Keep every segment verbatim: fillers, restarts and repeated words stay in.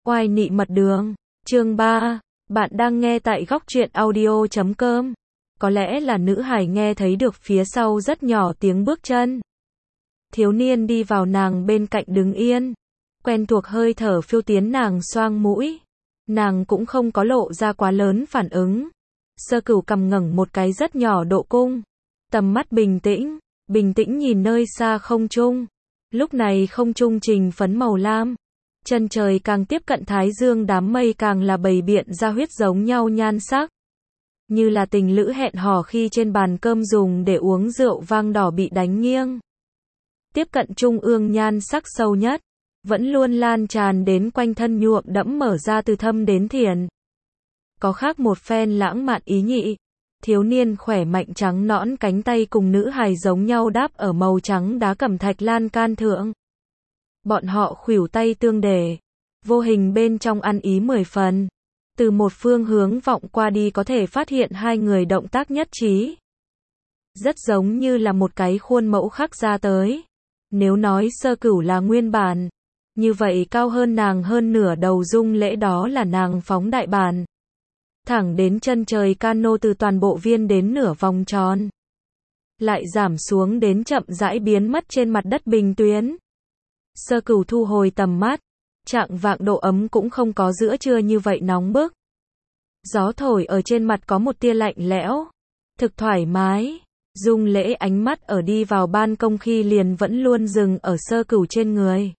Oai nị mật đường, chương ba, bạn đang nghe tại góc truyện audio chấm com. Có lẽ là nữ hài nghe thấy được phía sau rất nhỏ tiếng bước chân. Thiếu niên đi vào nàng bên cạnh đứng yên. Quen thuộc hơi thở phiêu tiến nàng xoang mũi. Nàng cũng không có lộ ra quá lớn phản ứng. Sơ Cửu cầm ngẩng một cái rất nhỏ độ cung. Tầm mắt bình tĩnh, bình tĩnh nhìn nơi xa không trung. Lúc này không trung trình phấn màu lam. Chân trời càng tiếp cận thái dương, đám mây càng là bày biện ra huyết giống nhau nhan sắc. Như là tình lữ hẹn hò khi trên bàn cơm dùng để uống rượu vang đỏ bị đánh nghiêng. Tiếp cận trung ương nhan sắc sâu nhất, vẫn luôn lan tràn đến quanh thân nhuộm đẫm mở ra từ thâm đến thiền. Có khác một phen lãng mạn ý nhị. Thiếu niên khỏe mạnh trắng nõn cánh tay cùng nữ hài giống nhau đáp ở màu trắng đá cẩm thạch lan can thượng. Bọn họ khuỷu tay tương đề, vô hình bên trong ăn ý mười phần. Từ một phương hướng vọng qua đi có thể phát hiện hai người động tác nhất trí. Rất giống như là một cái khuôn mẫu khắc ra tới. Nếu nói Sơ Cửu là nguyên bản, như vậy cao hơn nàng hơn nửa đầu Dung Lễ đó là nàng phóng đại bản. Thẳng đến chân trời cano từ toàn bộ viên đến nửa vòng tròn. Lại giảm xuống đến chậm rãi biến mất trên mặt đất bình tuyến. Sơ Cửu thu hồi tầm mắt. Trạng vạng độ ấm cũng không có giữa trưa như vậy nóng bức. Gió thổi ở trên mặt có một tia lạnh lẽo. Thực thoải mái. Dung Lễ ánh mắt ở đi vào ban công khi liền vẫn luôn dừng ở Sơ Cửu trên người.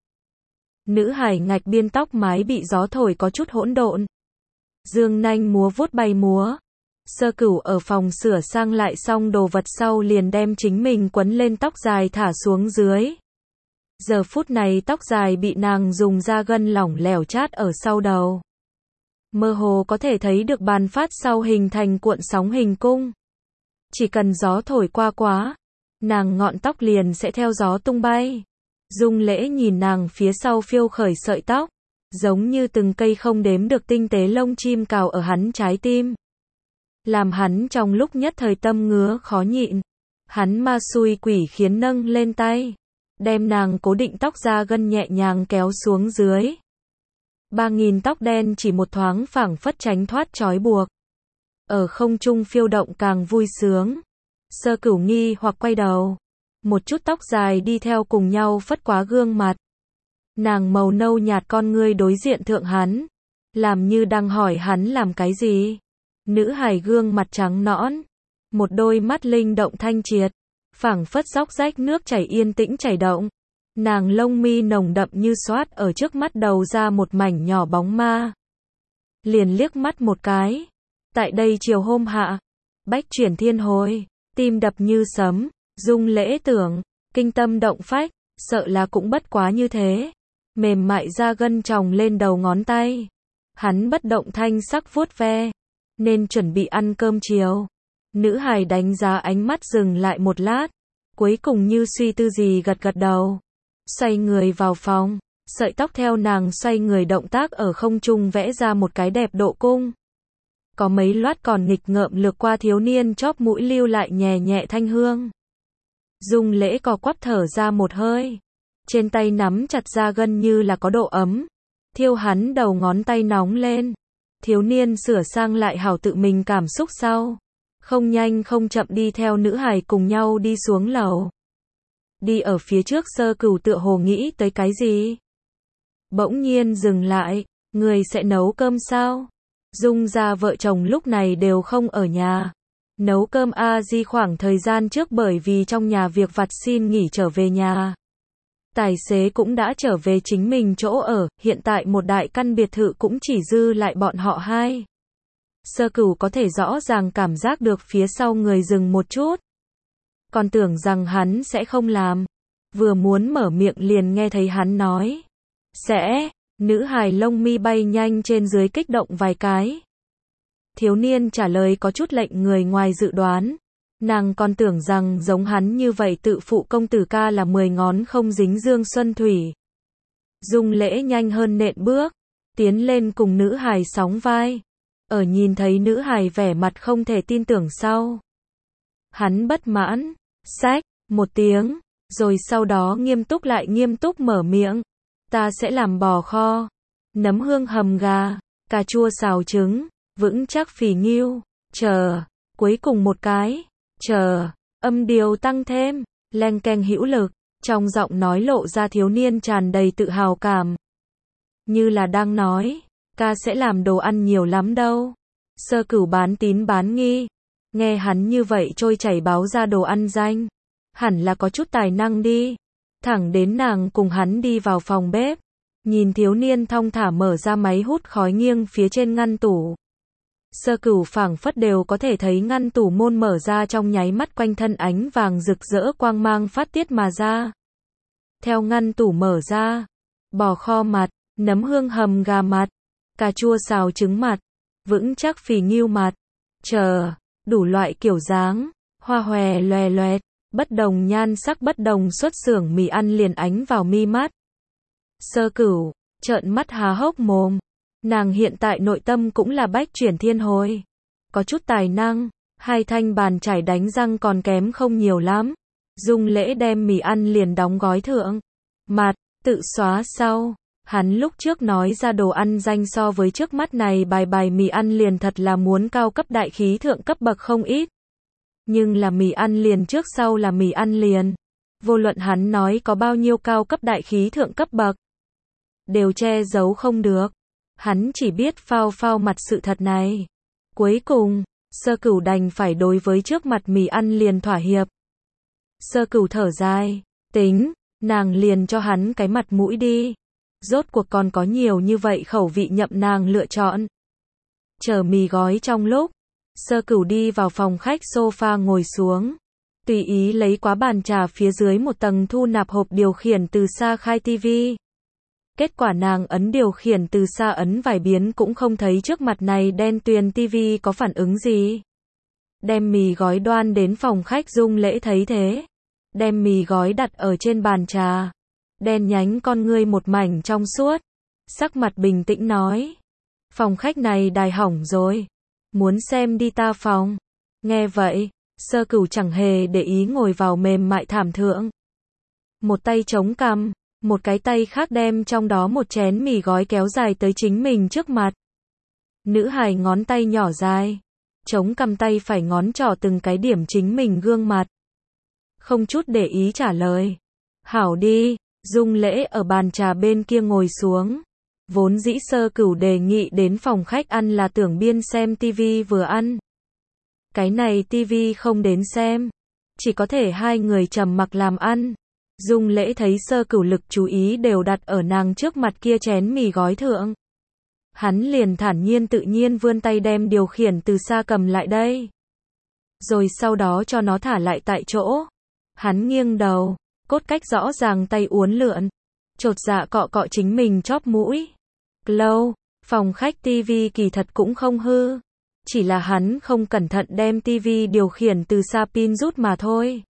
Nữ hài ngạch biên tóc mái bị gió thổi có chút hỗn độn. Dương nanh múa vuốt bay múa. Sơ Cửu ở phòng sửa sang lại xong đồ vật sau liền đem chính mình quấn lên tóc dài thả xuống dưới. Giờ phút này tóc dài bị nàng dùng da gân lỏng lẻo chát ở sau đầu. Mơ hồ có thể thấy được bàn phát sau hình thành cuộn sóng hình cung. Chỉ cần gió thổi qua quá, nàng ngọn tóc liền sẽ theo gió tung bay. Dung Lễ nhìn nàng phía sau phiêu khởi sợi tóc, giống như từng cây không đếm được tinh tế lông chim cào ở hắn trái tim. Làm hắn trong lúc nhất thời tâm ngứa khó nhịn. Hắn ma xui quỷ khiến nâng lên tay, đem nàng cố định tóc da gân nhẹ nhàng kéo xuống dưới. Ba nghìn tóc đen chỉ một thoáng phảng phất tránh thoát trói buộc. Ở không trung phiêu động càng vui sướng. Sơ Cửu nghi hoặc quay đầu. Một chút tóc dài đi theo cùng nhau phất quá gương mặt. Nàng màu nâu nhạt con ngươi đối diện thượng hắn. Làm như đang hỏi hắn làm cái gì. Nữ hài gương mặt trắng nõn. Một đôi mắt linh động thanh triệt. Phảng phất róc rách nước chảy yên tĩnh chảy động. Nàng lông mi nồng đậm như xoát ở trước mắt đầu ra một mảnh nhỏ bóng ma. Liền liếc mắt một cái. Tại đây chiều hôm hạ. Bách chuyển thiên hồi. Tim đập như sấm. Dung Lễ tưởng. Kinh tâm động phách. Sợ là cũng bất quá như thế. Mềm mại da gân tròng lên đầu ngón tay. Hắn bất động thanh sắc vuốt ve. Nên chuẩn bị ăn cơm chiều. Nữ hài đánh giá ánh mắt dừng lại một lát. Cuối cùng như suy tư gì gật gật đầu. Xoay người vào phòng. Sợi tóc theo nàng xoay người động tác ở không trung vẽ ra một cái đẹp độ cung. Có mấy loát còn nghịch ngợm lược qua thiếu niên chóp mũi lưu lại nhẹ nhẹ thanh hương. Dung Lễ co quắp thở ra một hơi. Trên tay nắm chặt da gân như là có độ ấm. Thiêu hắn đầu ngón tay nóng lên. Thiếu niên sửa sang lại hảo tự mình cảm xúc sau. Không nhanh không chậm đi theo nữ hài cùng nhau đi xuống lầu. Đi ở phía trước Sơ Cửu tựa hồ nghĩ tới cái gì. Bỗng nhiên dừng lại. Người sẽ nấu cơm sao? Dung gia vợ chồng lúc này đều không ở nhà. Nấu cơm a di khoảng thời gian trước bởi vì trong nhà việc vặt xin nghỉ trở về nhà. Tài xế cũng đã trở về chính mình chỗ ở, hiện tại một đại căn biệt thự cũng chỉ dư lại bọn họ hai. Sơ Cửu có thể rõ ràng cảm giác được phía sau người dừng một chút. Còn tưởng rằng hắn sẽ không làm. Vừa muốn mở miệng liền nghe thấy hắn nói. Sẽ, nữ hài lông mi bay nhanh trên dưới kích động vài cái. Thiếu niên trả lời có chút lệnh người ngoài dự đoán. Nàng còn tưởng rằng giống hắn như vậy tự phụ công tử ca là mười ngón không dính dương xuân thủy. Dung Lễ nhanh hơn nện bước. Tiến lên cùng nữ hài sóng vai. Ở nhìn thấy nữ hài vẻ mặt không thể tin tưởng sau. Hắn bất mãn. Xách, một tiếng. Rồi sau đó nghiêm túc lại nghiêm túc mở miệng. Ta sẽ làm bò kho. nấm hương hầm gà, cà chua xào trứng, vững chắc phì nghiêu, chờ, cuối cùng một cái, chờ, âm điều tăng thêm, leng keng hữu lực, trong giọng nói lộ ra thiếu niên tràn đầy tự hào cảm. Như là đang nói, ca sẽ làm đồ ăn nhiều lắm đâu. Sơ Cửu bán tín bán nghi, nghe hắn như vậy trôi chảy báo ra đồ ăn danh, hẳn là có chút tài năng đi. Thẳng đến nàng cùng hắn đi vào phòng bếp, nhìn thiếu niên thong thả mở ra máy hút khói nghiêng phía trên ngăn tủ. Sơ Cửu phảng phất đều có thể thấy ngăn tủ môn mở ra trong nháy mắt, quanh thân ánh vàng rực rỡ quang mang phát tiết mà ra. Theo ngăn tủ mở ra, bò kho mặt, nấm hương hầm gà mặt, cà chua xào trứng mặt, vững chắc phì nghiêu mặt, chờ, đủ loại kiểu dáng, hoa hòe loè loẹt, bất đồng nhan sắc bất đồng xuất xưởng mì ăn liền ánh vào mi mắt. Sơ Cửu trợn mắt há hốc mồm, nàng hiện tại nội tâm cũng là bách chuyển thiên hồi, có chút tài năng, hai thanh bàn chải đánh răng còn kém không nhiều lắm. Dung Lễ đem mì ăn liền đóng gói thượng mặt, tự xóa sau. Hắn lúc trước nói ra đồ ăn danh so với trước mắt này bài bài mì ăn liền thật là muốn cao cấp đại khí thượng cấp bậc không ít. Nhưng là mì ăn liền trước sau là mì ăn liền. Vô luận hắn nói có bao nhiêu cao cấp đại khí thượng cấp bậc, đều che giấu không được. Hắn chỉ biết phao phao mặt sự thật này. Cuối cùng, Sơ Cửu đành phải đối với trước mặt mì ăn liền thỏa hiệp. Sơ Cửu thở dài, tính, nàng liền cho hắn cái mặt mũi đi. Rốt cuộc còn có nhiều như vậy khẩu vị nhậm nàng lựa chọn. Chờ mì gói trong lúc, Sơ Cửu đi vào phòng khách sofa ngồi xuống, tùy ý lấy quá bàn trà phía dưới một tầng thu nạp hộp điều khiển từ xa khai tivi. Kết quả nàng ấn điều khiển từ xa ấn vài biến cũng không thấy trước mặt này đen tuyền tivi có phản ứng gì. Đem mì gói đoan đến phòng khách, Dung Lễ thấy thế, đem mì gói đặt ở trên bàn trà. Đen nhánh con ngươi một mảnh trong suốt, sắc mặt bình tĩnh nói, phòng khách này đài hỏng rồi, muốn xem đi ta phòng. Nghe vậy, Sơ Cửu chẳng hề để ý ngồi vào mềm mại thảm thượng. Một tay chống cằm, một cái tay khác đem trong đó một chén mì gói kéo dài tới chính mình trước mặt. Nữ hài ngón tay nhỏ dài, chống cằm tay phải ngón trỏ từng cái điểm chính mình gương mặt. Không chút để ý trả lời, hảo đi. Dung Lễ ở bàn trà bên kia ngồi xuống. Vốn dĩ Sơ Cửu đề nghị đến phòng khách ăn là tưởng biên xem tivi vừa ăn. Cái này tivi không đến xem, chỉ có thể hai người trầm mặc làm ăn. Dung Lễ thấy Sơ Cửu lực chú ý đều đặt ở nàng trước mặt kia chén mì gói thượng. Hắn liền thản nhiên tự nhiên vươn tay đem điều khiển từ xa cầm lại đây. Rồi sau đó cho nó thả lại tại chỗ. Hắn nghiêng đầu, cốt cách rõ ràng tay uốn lượn, chột dạ cọ cọ chính mình chóp mũi. Lâu, phòng khách tivi kỳ thật cũng không hư, chỉ là hắn không cẩn thận đem tivi điều khiển từ xa pin rút mà thôi.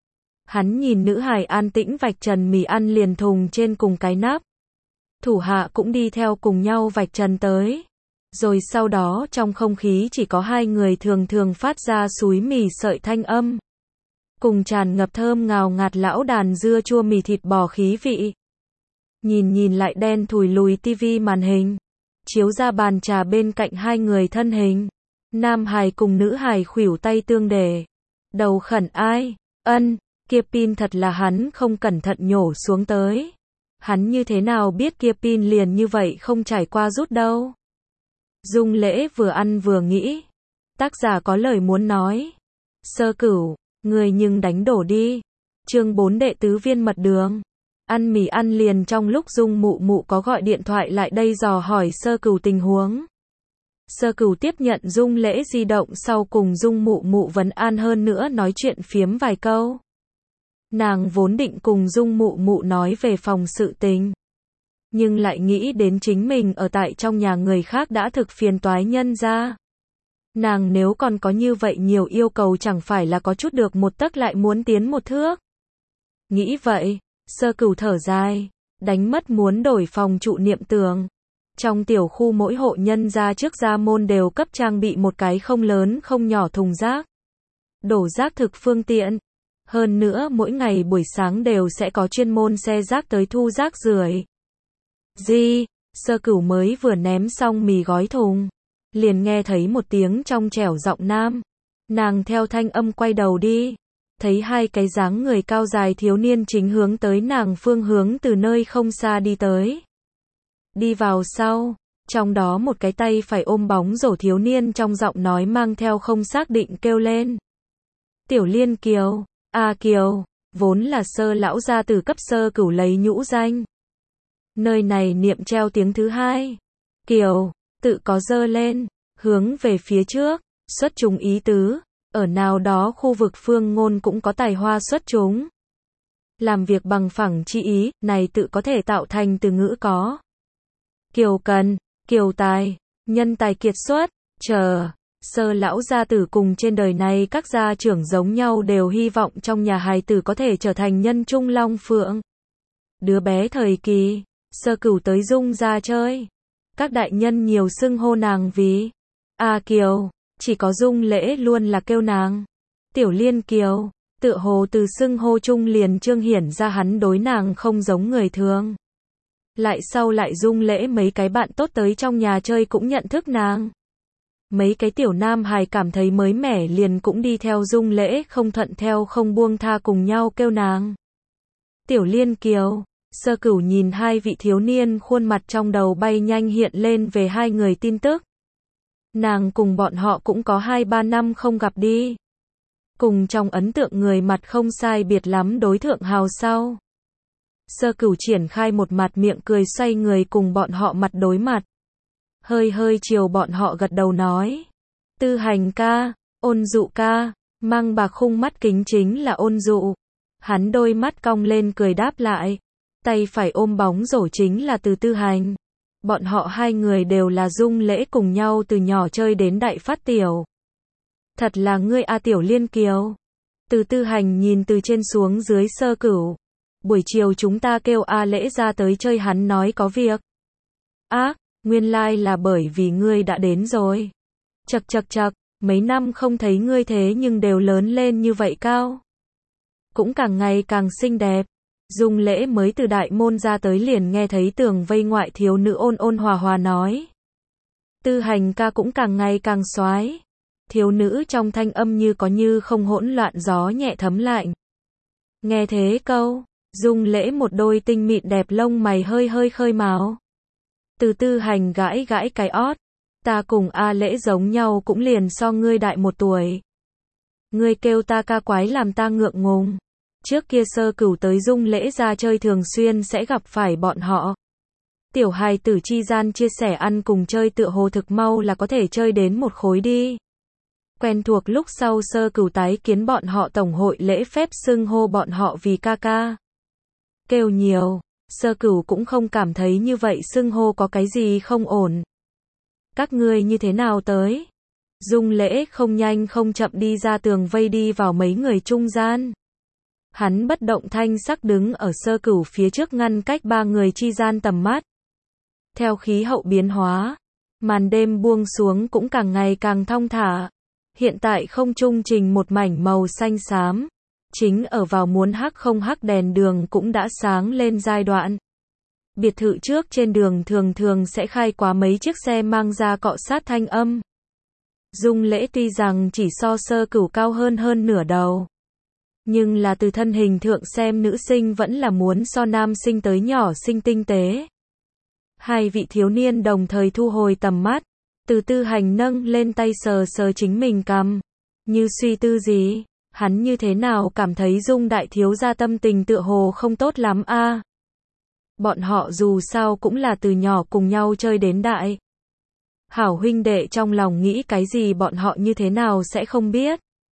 Hắn nhìn nữ hài an tĩnh vạch trần mì ăn liền thùng trên cùng cái nắp. Thủ hạ cũng đi theo cùng nhau vạch trần tới. Rồi sau đó trong không khí chỉ có hai người thường thường phát ra súi mì sợi thanh âm. Cùng tràn ngập thơm ngào ngạt lão đàn dưa chua mì thịt bò khí vị. Nhìn nhìn lại đen thùi lùi tivi màn hình, chiếu ra bàn trà bên cạnh hai người thân hình. Nam hài cùng nữ hài khuỷu tay tương đề. Đầu khẩn ai, ân, kia pin thật là hắn không cẩn thận nhổ xuống tới. Hắn như thế nào biết kia pin liền như vậy không trải qua rút đâu. Dung Lễ vừa ăn vừa nghĩ. Tác giả có lời muốn nói. Sơ Cửu, người nhưng đánh đổ đi. Chương bốn đệ tứ viên mật đường. Ăn mì ăn liền trong lúc Dung mụ mụ có gọi điện thoại lại đây dò hỏi Sơ Cửu tình huống. Sơ Cửu tiếp nhận Dung Lễ di động sau cùng Dung mụ mụ vấn an hơn nữa nói chuyện phiếm vài câu. Nàng vốn định cùng Dung mụ mụ nói về phòng sự tình, nhưng lại nghĩ đến chính mình ở tại trong nhà người khác đã thực phiền toái nhân ra. Nàng nếu còn có như vậy nhiều yêu cầu chẳng phải là có chút được một tấc lại muốn tiến một thước. Nghĩ vậy, Sơ Cửu thở dài, đánh mất muốn đổi phòng trụ niệm tưởng. Trong tiểu khu mỗi hộ nhân gia trước gia môn đều cấp trang bị một cái không lớn không nhỏ thùng rác. Đổ rác thực phương tiện. Hơn nữa mỗi ngày buổi sáng đều sẽ có chuyên môn xe rác tới thu rác rưởi. Di, Sơ Cửu mới vừa ném xong mì gói thùng, liền nghe thấy một tiếng trong trẻo giọng nam. Nàng theo thanh âm quay đầu đi, thấy hai cái dáng người cao dài thiếu niên chính hướng tới nàng phương hướng từ nơi không xa đi tới. Đi vào sau, trong đó một cái tay phải ôm bóng rổ thiếu niên trong giọng nói mang theo không xác định kêu lên. Tiểu Liên Kiều, A Kiều, vốn là Sơ lão gia tử cấp Sơ Cửu lấy nhũ danh. Nơi này niệm treo tiếng thứ hai. Kiều, tự có dơ lên, hướng về phía trước, xuất chúng ý tứ, ở nào đó khu vực phương ngôn cũng có tài hoa xuất chúng. Làm việc bằng phẳng chi ý, này tự có thể tạo thành từ ngữ có. Kiều cần, kiều tài, nhân tài kiệt xuất, chờ. Sơ lão gia tử cùng trên đời này các gia trưởng giống nhau đều hy vọng trong nhà hài tử có thể trở thành nhân trung long phượng. Đứa bé thời kỳ, Sơ Cửu tới Dung gia chơi. Các đại nhân nhiều xưng hô nàng vì A Kiều, chỉ có Dung Lễ luôn là kêu nàng Tiểu Liên Kiều, tựa hồ từ xưng hô chung liền trương hiển ra hắn đối nàng không giống người thường. Lại sau lại Dung Lễ mấy cái bạn tốt tới trong nhà chơi cũng nhận thức nàng. Mấy cái tiểu nam hài cảm thấy mới mẻ liền cũng đi theo Dung Lễ không thuận theo không buông tha cùng nhau kêu nàng Tiểu Liên Kiều. Sơ Cửu nhìn hai vị thiếu niên khuôn mặt trong đầu bay nhanh hiện lên về hai người tin tức. Nàng cùng bọn họ cũng có hai ba năm không gặp đi. Cùng trong ấn tượng người mặt không sai biệt lắm đối thượng hào sau. Sơ Cửu triển khai một mặt miệng cười xoay người cùng bọn họ mặt đối mặt. Hơi hơi chiều bọn họ gật đầu nói. Tư Hành ca, Ôn Dụ ca, mang bạc khung mắt kính chính là Ôn Dụ. Hắn đôi mắt cong lên cười đáp lại. Tay phải ôm bóng rổ chính là Từ Tư Hành. Bọn họ hai người đều là Dung Lễ cùng nhau từ nhỏ chơi đến đại phát tiểu. Thật là ngươi A Tiểu Liên Kiều. Từ Tư Hành nhìn từ trên xuống dưới Sơ Cửu. Buổi chiều chúng ta kêu A Lễ ra tới chơi hắn nói có việc. Á, nguyên lai là bởi vì ngươi đã đến rồi. Chậc chậc chậc, mấy năm không thấy ngươi thế nhưng đều lớn lên như vậy cao. Cũng càng ngày càng xinh đẹp. Dung Lễ mới từ đại môn ra tới liền nghe thấy tường vây ngoại thiếu nữ ôn ôn hòa hòa nói. Tư Hành ca cũng càng ngày càng xoái. Thiếu nữ trong thanh âm như có như không hỗn loạn gió nhẹ thấm lạnh. Nghe thế câu, Dung Lễ một đôi tinh mịn đẹp lông mày hơi hơi khơi mào. Từ Tư Hành gãi gãi cái ót. Ta cùng A Lễ giống nhau cũng liền so ngươi đại một tuổi. Ngươi kêu ta ca quái làm ta ngượng ngùng. Trước kia Sơ Cửu tới Dung Lễ ra chơi thường xuyên sẽ gặp phải bọn họ. Tiểu hài tử chi gian chia sẻ ăn cùng chơi tựa hồ thực mau là có thể chơi đến một khối đi. Quen thuộc lúc sau Sơ Cửu tái kiến bọn họ tổng hội lễ phép xưng hô bọn họ vì ca ca. Kêu nhiều, Sơ Cửu cũng không cảm thấy như vậy xưng hô có cái gì không ổn. Các ngươi như thế nào tới? Dung Lễ không nhanh không chậm đi ra tường vây đi vào mấy người trung gian. Hắn bất động thanh sắc đứng ở Sơ Cửu phía trước ngăn cách ba người chi gian tầm mắt. Theo khí hậu biến hóa, màn đêm buông xuống cũng càng ngày càng thong thả. Hiện tại không trung trình một mảnh màu xanh xám. Chính ở vào muốn hắc không hắc đèn đường cũng đã sáng lên giai đoạn. Biệt thự trước trên đường thường thường sẽ khai quá mấy chiếc xe mang ra cọ sát thanh âm. Dung Lễ tuy rằng chỉ so Sơ Cửu cao hơn hơn nửa đầu. Nhưng là từ thân hình thượng xem nữ sinh vẫn là muốn so nam sinh tới nhỏ xinh tinh tế. Hai vị thiếu niên đồng thời thu hồi tầm mắt. Từ Tư Hành nâng lên tay sờ sờ chính mình cằm. Như suy tư gì, hắn như thế nào cảm thấy Dung đại thiếu gia tâm tình tựa hồ không tốt lắm a. À? Bọn họ dù sao cũng là từ nhỏ cùng nhau chơi đến đại. Hảo huynh đệ trong lòng nghĩ cái gì bọn họ như thế nào sẽ không biết.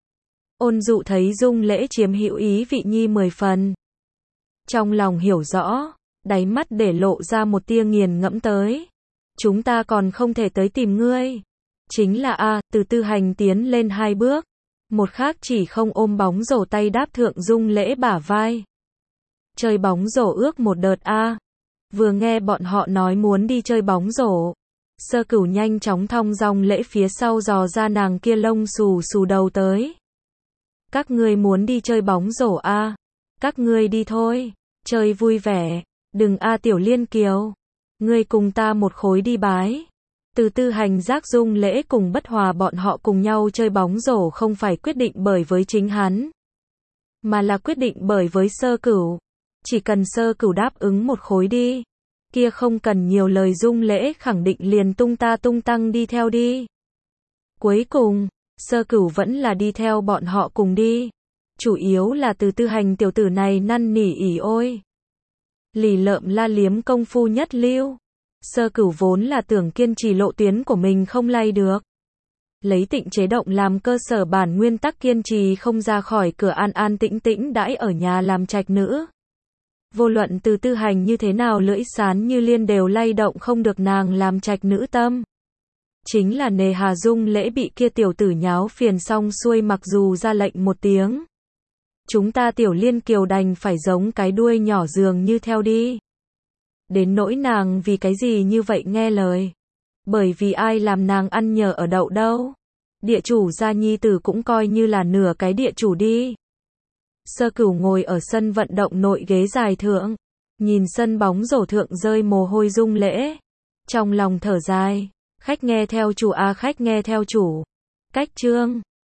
Ôn Dụ thấy Dung Lễ chiếm hữu ý vị nhi mười phần. Trong lòng hiểu rõ, đáy mắt để lộ ra một tia nghiền ngẫm tới. Chúng ta còn không thể tới tìm ngươi. Chính là a, Từ Tư Hành tiến lên hai bước. Một khác chỉ không ôm bóng rổ tay đáp thượng Dung Lễ bả vai. Chơi bóng rổ ước một đợt a. Vừa nghe bọn họ nói muốn đi chơi bóng rổ. Sơ Cửu nhanh chóng thong dong Lễ phía sau dò ra nàng kia lông xù xù đầu tới. Các ngươi muốn đi chơi bóng rổ a? À? Các ngươi đi thôi, chơi vui vẻ, đừng a Tiểu Liên Kiều. Ngươi cùng ta một khối đi bái. Từ Tư Hành Giác Dung Lễ cùng Bất Hòa bọn họ cùng nhau chơi bóng rổ không phải quyết định bởi với chính hắn, mà là quyết định bởi với Sơ Cửu. Chỉ cần Sơ Cửu đáp ứng một khối đi, kia không cần nhiều lời Dung Lễ khẳng định liền tung ta tung tăng đi theo đi. Cuối cùng, Sơ Cửu vẫn là đi theo bọn họ cùng đi. Chủ yếu là Từ Tư Hành tiểu tử này năn nỉ ỉ ôi. Lì lợm la liếm công phu nhất lưu. Sơ Cửu vốn là tưởng kiên trì lộ tuyến của mình không lay được. Lấy Tịnh Chế Động làm cơ sở bản nguyên tắc kiên trì không ra khỏi cửa an an tĩnh tĩnh đãi ở nhà làm trạch nữ. Vô luận Từ Tư Hành như thế nào lưỡi sán như liên đều lay động không được nàng làm trạch nữ tâm. Chính là nề hà Dung Lễ bị kia tiểu tử nháo phiền xong xuôi mặc dù ra lệnh một tiếng. Chúng ta tiểu liên kiều đành phải giống cái đuôi nhỏ dường như theo đi. Đến nỗi nàng vì cái gì như vậy nghe lời. Bởi vì ai làm nàng ăn nhờ ở đậu đâu. Địa chủ gia nhi tử cũng coi như là nửa cái địa chủ đi. Sơ Cửu ngồi ở sân vận động nội ghế dài thượng. Nhìn sân bóng rổ thượng rơi mồ hôi Dung Lễ. Trong lòng thở dài. Khách nghe theo chủ a à, khách nghe theo chủ. Cách chương.